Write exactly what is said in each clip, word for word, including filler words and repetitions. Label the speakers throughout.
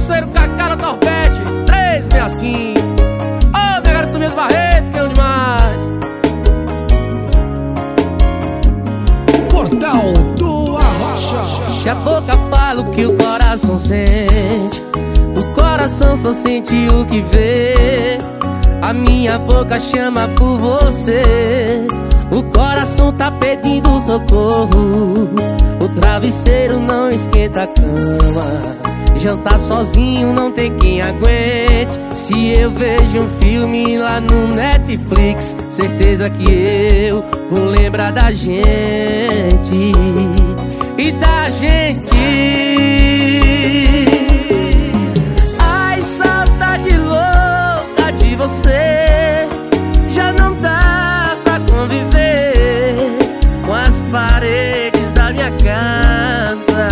Speaker 1: parceiro Cacá na Torpete três seis cinco. Ô, oh, minha garota Tobias Barreto, que é um demais.
Speaker 2: Portal do Arrocha.
Speaker 1: Se a boca fala o que o coração sente, o coração só sente o que vê. A minha boca chama por você, o coração tá pedindo socorro. O travesseiro não esquenta a cama, jantar sozinho não tem quem aguente. Se eu vejo um filme lá no Netflix, certeza que eu vou lembrar da gente e da gente. Ai, saudade louca de você, já não dá pra conviver com as paredes da minha casa.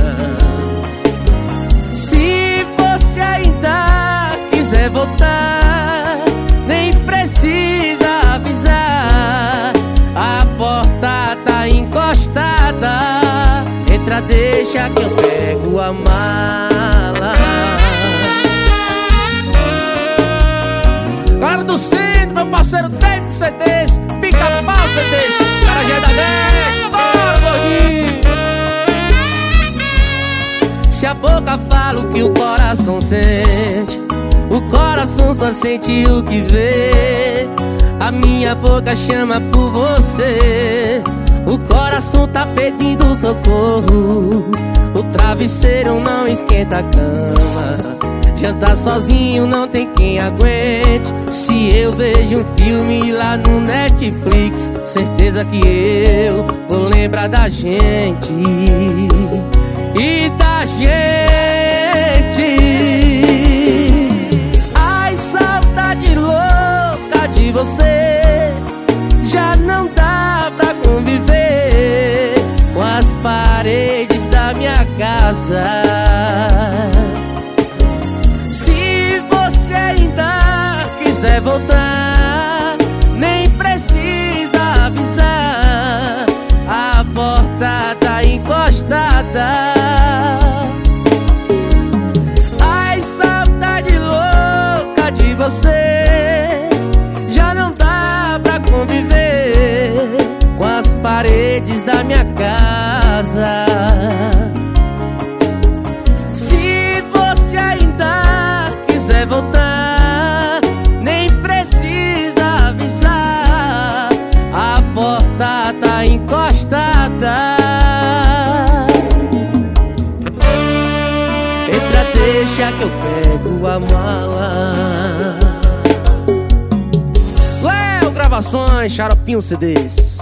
Speaker 1: Se você ainda quiser voltar, nem precisa avisar, a porta tá encostada. Entra, deixa que eu pego a mala. Galera do centro, meu parceiro David C Ds, Pica-Pau C Ds, Carajé da Leste, bora, gordinho. Se a boca fala o que o coração sente, o coração só sente o que vê. A minha boca chama por você, o coração tá pedindo socorro. O travesseiro não esquenta a cama, jantar sozinho não tem quem aguente. Se eu vejo um filme lá no Netflix, certeza que eu vou lembrar da gente e da gente. Ai, saudade louca de você, já não dá pra conviver com as paredes da minha casa. Se você ainda quiser voltar, nem precisa avisar, a porta tá encostada. Ai, saudade louca de você, já não dá pra conviver com as paredes da minha casa. Se você ainda quiser voltar, nem precisa avisar, a porta tá encostada. Entra, deixa que eu pego a mala. Léo Gravações, Xaropinho C Ds.